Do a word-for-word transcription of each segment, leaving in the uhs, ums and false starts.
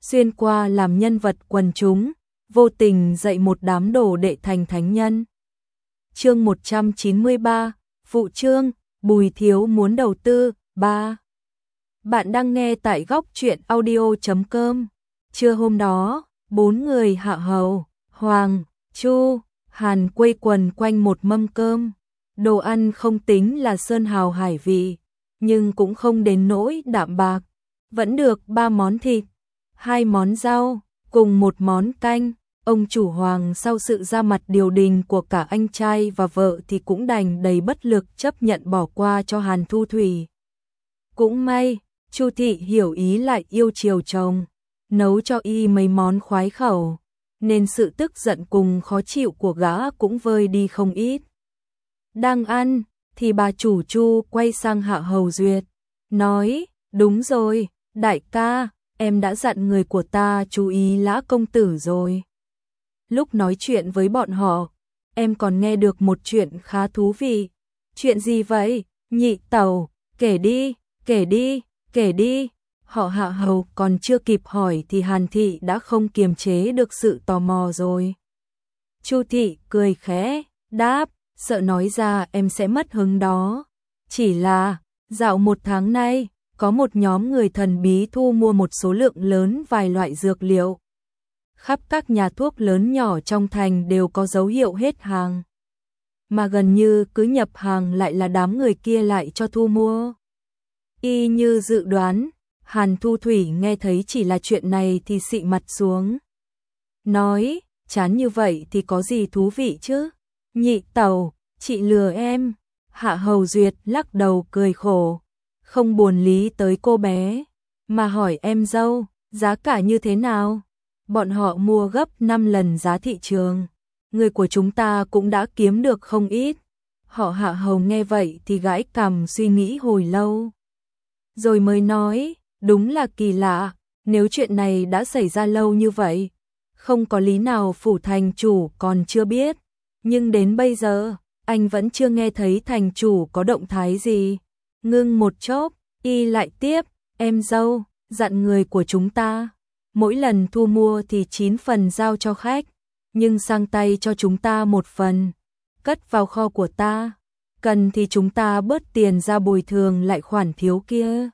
xuyên qua làm nhân vật quần chúng, vô tình dạy một đám đồ đệ thành thánh nhân. Chương một trăm chín mươi ba, phụ chương, Bùi Thiếu muốn đầu tư, ba. Bạn đang nghe tại góc truyện audio chấm com. Trưa hôm đó, bốn người Hạ Hầu, Hoàng, Chu, Hàn quây quần quanh một mâm cơm. Đồ ăn không tính là sơn hào hải vị, nhưng cũng không đến nỗi đạm bạc. Vẫn được ba món thịt, hai món rau, cùng một món canh. Ông chủ Hoàng sau sự ra mặt điều đình của cả anh trai và vợ thì cũng đành đầy bất lực chấp nhận bỏ qua cho Hàn Thu Thủy. Cũng may, Chu thị hiểu ý lại yêu chiều chồng, nấu cho y mấy món khoái khẩu, nên sự tức giận cùng khó chịu của gã cũng vơi đi không ít. Đang ăn, thì bà chủ Chu quay sang Hạ Hầu Duyệt, nói, đúng rồi, đại ca, em đã dặn người của ta chú ý Lã công tử rồi. Lúc nói chuyện với bọn họ, em còn nghe được một chuyện khá thú vị. Chuyện gì vậy? Nhị tẩu, kể đi, kể đi, kể đi. Họ Hạ Hầu còn chưa kịp hỏi thì Hàn thị đã không kiềm chế được sự tò mò rồi. Chu thị cười khẽ, đáp, sợ nói ra em sẽ mất hứng đó. Chỉ là, dạo một tháng nay, có một nhóm người thần bí thu mua một số lượng lớn vài loại dược liệu. Khắp các nhà thuốc lớn nhỏ trong thành đều có dấu hiệu hết hàng. Mà gần như cứ nhập hàng lại là đám người kia lại cho thu mua. Y như dự đoán, Hàn Thu Thủy nghe thấy chỉ là chuyện này thì xị mặt xuống. Nói, chán như vậy thì có gì thú vị chứ? Nhị tẩu, chị lừa em. Hạ Hầu Duyệt lắc đầu cười khổ, không buồn lý tới cô bé, mà hỏi em dâu, giá cả như thế nào? Bọn họ mua gấp năm lần giá thị trường, người của chúng ta cũng đã kiếm được không ít. Họ Hạ Hầu nghe vậy thì gãi cằm suy nghĩ hồi lâu. Rồi mới nói, đúng là kỳ lạ, nếu chuyện này đã xảy ra lâu như vậy, không có lý nào phủ thành chủ còn chưa biết. Nhưng đến bây giờ, anh vẫn chưa nghe thấy thành chủ có động thái gì. Ngưng một chốc, y lại tiếp, em dâu, dặn người của chúng ta. Mỗi lần thu mua thì chín phần giao cho khách, nhưng sang tay cho chúng ta một phần, cất vào kho của ta. Cần thì chúng ta bớt tiền ra bồi thường lại khoản thiếu kia.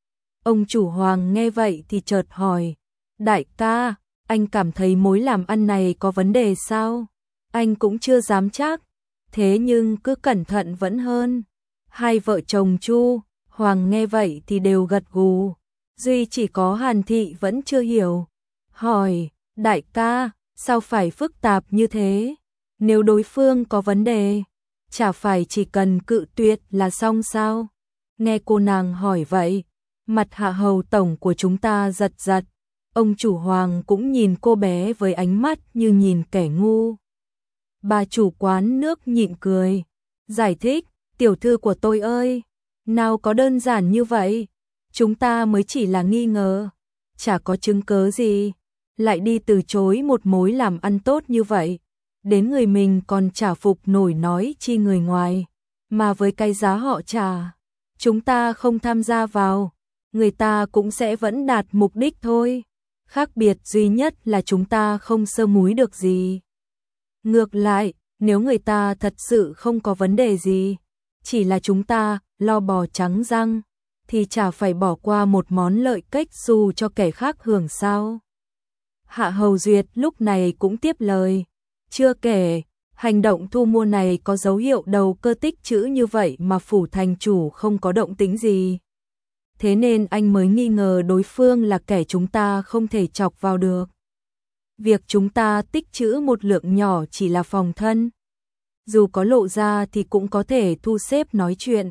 Ông chủ Hoàng nghe vậy thì chợt hỏi, đại ca, anh cảm thấy mối làm ăn này có vấn đề sao? Anh cũng chưa dám chắc, thế nhưng cứ cẩn thận vẫn hơn. Hai vợ chồng Chu, Hoàng nghe vậy thì đều gật gù. Duy chỉ có Hàn thị vẫn chưa hiểu. Hỏi, đại ca, sao phải phức tạp như thế? Nếu đối phương có vấn đề, chả phải chỉ cần cự tuyệt là xong sao? Nghe cô nàng hỏi vậy, mặt Hạ Hầu tổng của chúng ta giật giật. Ông chủ Hoàng cũng nhìn cô bé với ánh mắt như nhìn kẻ ngu. Bà chủ quán nước nhịn cười, giải thích, tiểu thư của tôi ơi, nào có đơn giản như vậy. Chúng ta mới chỉ là nghi ngờ, chả có chứng cớ gì, lại đi từ chối một mối làm ăn tốt như vậy. Đến người mình còn chả phục nổi nói chi người ngoài, mà với cái giá họ trả, chúng ta không tham gia vào, người ta cũng sẽ vẫn đạt mục đích thôi. Khác biệt duy nhất là chúng ta không sơ múi được gì. Ngược lại, nếu người ta thật sự không có vấn đề gì, chỉ là chúng ta lo bò trắng răng, thì chả phải bỏ qua một món lợi cách dù cho kẻ khác hưởng sao. Hạ Hầu Duyệt lúc này cũng tiếp lời, chưa kể, hành động thu mua này có dấu hiệu đầu cơ tích trữ như vậy mà phủ thành chủ không có động tĩnh gì. Thế nên anh mới nghi ngờ đối phương là kẻ chúng ta không thể chọc vào được. Việc chúng ta tích trữ một lượng nhỏ chỉ là phòng thân. Dù có lộ ra thì cũng có thể thu xếp nói chuyện.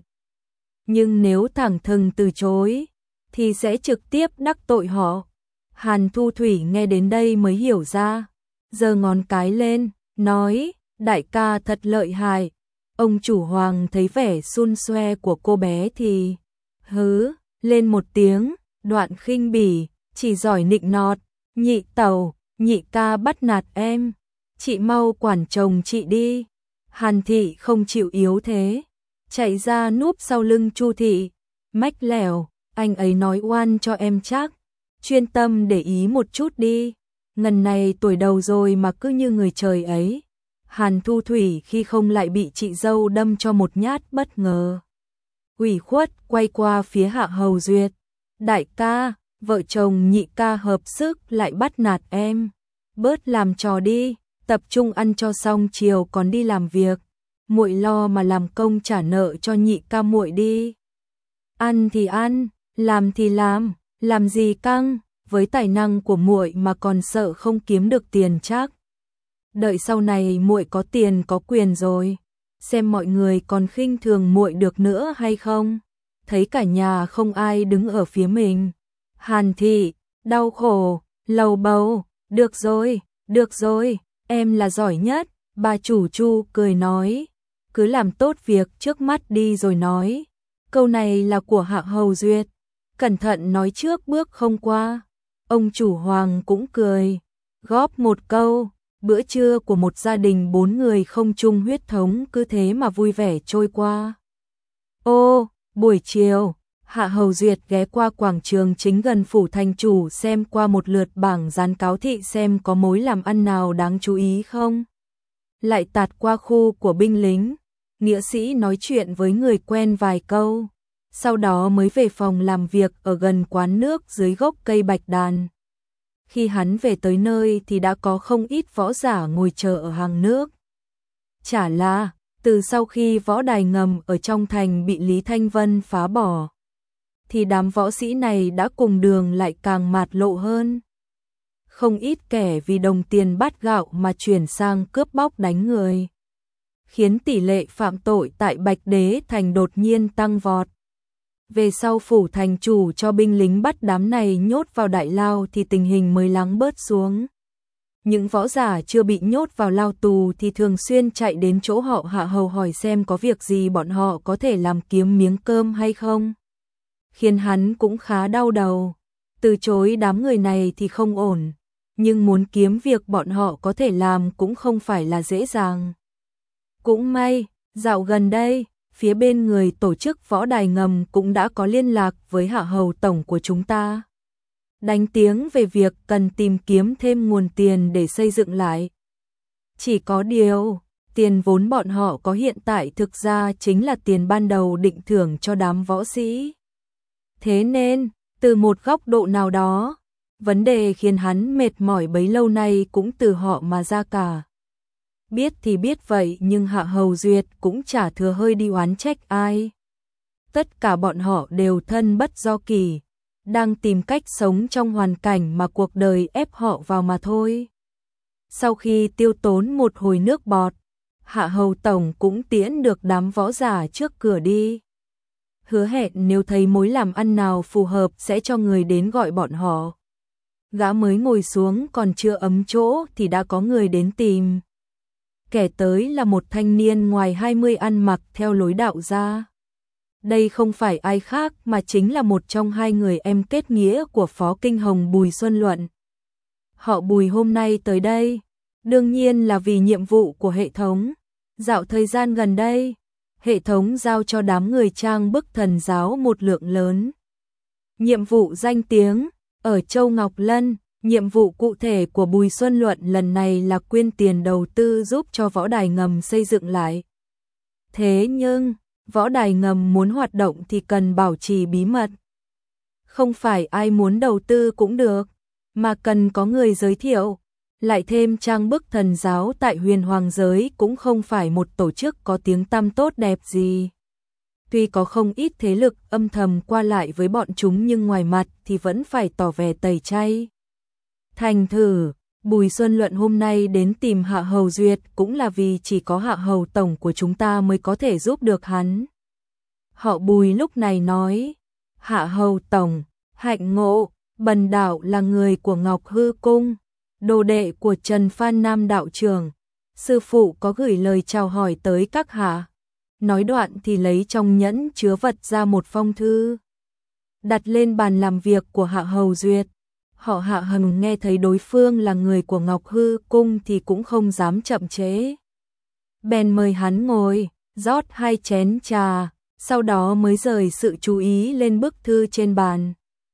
Nhưng nếu thẳng thừng từ chối, thì sẽ trực tiếp đắc tội họ. Hàn Thu Thủy nghe đến đây mới hiểu ra. Giơ ngón cái lên, nói, đại ca thật lợi hại. Ông chủ Hoàng thấy vẻ xun xoe của cô bé thì hứ lên một tiếng, đoạn khinh bỉ, chỉ giỏi nịnh nọt. Nhị tẩu, nhị ca bắt nạt em, chị mau quản chồng chị đi. Hàn thị không chịu yếu thế, chạy ra núp sau lưng Chu thị, mách lẻo, anh ấy nói oan cho em chắc. chuyên tâm để ý một chút đi, ngần này tuổi đầu rồi mà cứ như người trời ấy. Hàn Thu Thủy khi không lại bị chị dâu đâm cho một nhát bất ngờ. Ủy khuất quay qua phía Hạ Hầu Duyệt. Đại ca, vợ chồng nhị ca hợp sức lại bắt nạt em. Bớt làm trò đi, tập trung ăn cho xong chiều còn đi làm việc. Muội lo mà làm công trả nợ cho nhị ca muội đi. Ăn thì ăn, làm thì làm, làm gì căng, với tài năng của muội mà còn sợ không kiếm được tiền chắc. Đợi sau này muội có tiền có quyền rồi, xem mọi người còn khinh thường muội được nữa hay không. Thấy cả nhà không ai đứng ở phía mình. Hàn Thị đau khổ, lầu bầu, được rồi, được rồi, em là giỏi nhất. Bà chủ Chu cười nói, cứ làm tốt việc trước mắt đi rồi nói. Câu này là của Hạ Hầu Duyệt, cẩn thận nói trước bước không qua. Ông chủ Hoàng cũng cười, góp một câu. Bữa trưa của một gia đình bốn người không chung huyết thống cứ thế mà vui vẻ trôi qua. Ô, buổi chiều, Hạ Hầu Duyệt ghé qua quảng trường chính gần phủ thành chủ xem qua một lượt bảng dán cáo thị xem có mối làm ăn nào đáng chú ý không. Lại tạt qua khu của binh lính, nghĩa sĩ nói chuyện với người quen vài câu, sau đó mới về phòng làm việc ở gần quán nước dưới gốc cây bạch đàn. Khi hắn về tới nơi thì đã có không ít võ giả ngồi chờ ở hàng nước. Chả là, từ sau khi võ đài ngầm ở trong thành bị Lý Thanh Vân phá bỏ, thì đám võ sĩ này đã cùng đường lại càng mạt lộ hơn. Không ít kẻ vì đồng tiền bát gạo mà chuyển sang cướp bóc đánh người, khiến tỷ lệ phạm tội tại Bạch Đế thành đột nhiên tăng vọt. Về sau phủ thành chủ cho binh lính bắt đám này nhốt vào đại lao thì tình hình mới lắng bớt xuống. Những võ giả chưa bị nhốt vào lao tù thì thường xuyên chạy đến chỗ họ Hạ Hầu hỏi xem có việc gì bọn họ có thể làm kiếm miếng cơm hay không. Khiến hắn cũng khá đau đầu. Từ chối đám người này thì không ổn, nhưng muốn kiếm việc bọn họ có thể làm cũng không phải là dễ dàng. Cũng may, dạo gần đây, phía bên người tổ chức võ đài ngầm cũng đã có liên lạc với Hạ Hầu Tổng của chúng ta, đánh tiếng về việc cần tìm kiếm thêm nguồn tiền để xây dựng lại. Chỉ có điều, tiền vốn bọn họ có hiện tại thực ra chính là tiền ban đầu định thưởng cho đám võ sĩ. Thế nên, từ một góc độ nào đó, vấn đề khiến hắn mệt mỏi bấy lâu nay cũng từ họ mà ra cả. Biết thì biết vậy nhưng Hạ Hầu Duyệt cũng chả thừa hơi đi oán trách ai. Tất cả bọn họ đều thân bất do kỳ, đang tìm cách sống trong hoàn cảnh mà cuộc đời ép họ vào mà thôi. Sau khi tiêu tốn một hồi nước bọt, Hạ Hầu Tổng cũng tiễn được đám võ giả trước cửa đi. Hứa hẹn nếu thấy mối làm ăn nào phù hợp sẽ cho người đến gọi bọn họ. Gã mới ngồi xuống còn chưa ấm chỗ thì đã có người đến tìm. Kẻ tới là một thanh niên ngoài hai mươi ăn mặc theo lối đạo gia. Đây không phải ai khác mà chính là một trong hai người em kết nghĩa của Phó Kinh Hồng Bùi Xuân Luận. Họ Bùi hôm nay tới đây, đương nhiên là vì nhiệm vụ của hệ thống. Dạo thời gian gần đây, hệ thống giao cho đám người trang bức thần giáo một lượng lớn nhiệm vụ danh tiếng ở Châu Ngọc Lân. Nhiệm vụ cụ thể của Bùi Xuân Luận lần này là quyên tiền đầu tư giúp cho võ đài ngầm xây dựng lại. Thế nhưng, võ đài ngầm muốn hoạt động thì cần bảo trì bí mật. Không phải ai muốn đầu tư cũng được, mà cần có người giới thiệu. Lại thêm trang bức thần giáo tại Huyền Hoàng giới cũng không phải một tổ chức có tiếng tăm tốt đẹp gì. Tuy có không ít thế lực âm thầm qua lại với bọn chúng nhưng ngoài mặt thì vẫn phải tỏ vẻ tẩy chay. Thành thử, Bùi Xuân Luận hôm nay đến tìm Hạ Hầu Duyệt cũng là vì chỉ có Hạ Hầu Tổng của chúng ta mới có thể giúp được hắn. Họ Bùi lúc này nói, Hạ Hầu Tổng, hạnh ngộ, Bần Đạo là người của Ngọc Hư Cung, đồ đệ của Trần Phan Nam đạo trưởng. Sư phụ có gửi lời chào hỏi tới các hạ. Nói đoạn thì lấy trong nhẫn chứa vật ra một phong thư, đặt lên bàn làm việc của Hạ Hầu Duyệt. Họ Hạ Hằng nghe thấy đối phương là người của Ngọc Hư Cung thì cũng không dám chậm chế. Bèn mời hắn ngồi, rót hai chén trà, sau đó mới rời sự chú ý lên bức thư trên bàn.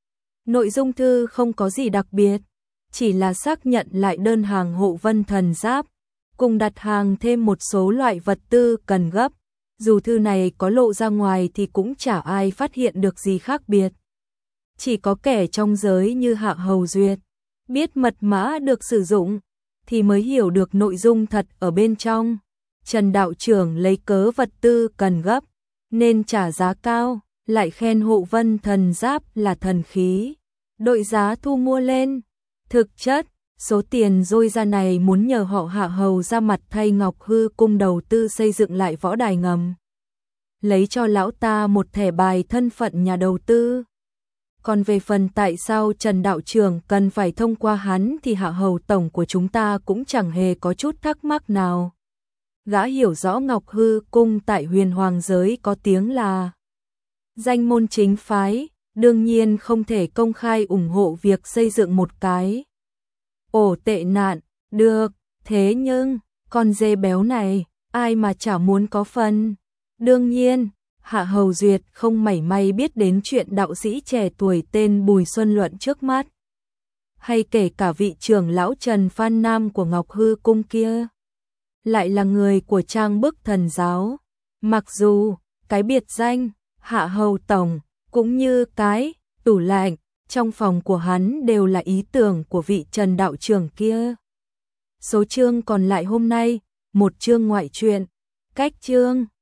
Nội dung thư không có gì đặc biệt, chỉ là xác nhận lại đơn hàng hộ Vân Thần Giáp, cùng đặt hàng thêm một số loại vật tư cần gấp. Dù thư này có lộ ra ngoài thì cũng chả ai phát hiện được gì khác biệt. Chỉ có kẻ trong giới như Hạ Hầu Duyệt biết mật mã được sử dụng thì mới hiểu được nội dung thật ở bên trong. Trần đạo trưởng lấy cớ vật tư cần gấp nên trả giá cao, lại khen hộ Vân Thần Giáp là thần khí, đội giá thu mua lên. Thực chất, số tiền dôi ra này muốn nhờ họ Hạ Hầu ra mặt thay Ngọc Hư Cung đầu tư xây dựng lại võ đài ngầm, lấy cho lão ta một thẻ bài thân phận nhà đầu tư. Còn về phần tại sao Trần đạo trưởng cần phải thông qua hắn thì Hạ Hầu tổng của chúng ta cũng chẳng hề có chút thắc mắc nào. Gã hiểu rõ Ngọc Hư Cung tại Huyền Hoàng giới có tiếng là danh môn chính phái, đương nhiên không thể công khai ủng hộ việc xây dựng một cái ổ tệ nạn, được, thế nhưng, con dê béo này, ai mà chả muốn có phần. Đương nhiên, Hạ Hầu Duyệt không mảy may biết đến chuyện đạo sĩ trẻ tuổi tên Bùi Xuân Luận trước mắt, hay kể cả vị trưởng lão Trần Phan Nam của Ngọc Hư Cung kia, lại là người của Trang Bức Thần Giáo. Mặc dù, cái biệt danh, Hạ Hầu Tổng, cũng như cái tủ lạnh trong phòng của hắn đều là ý tưởng của vị Trần đạo trưởng kia. Số chương còn lại hôm nay, một chương ngoại truyện, cách chương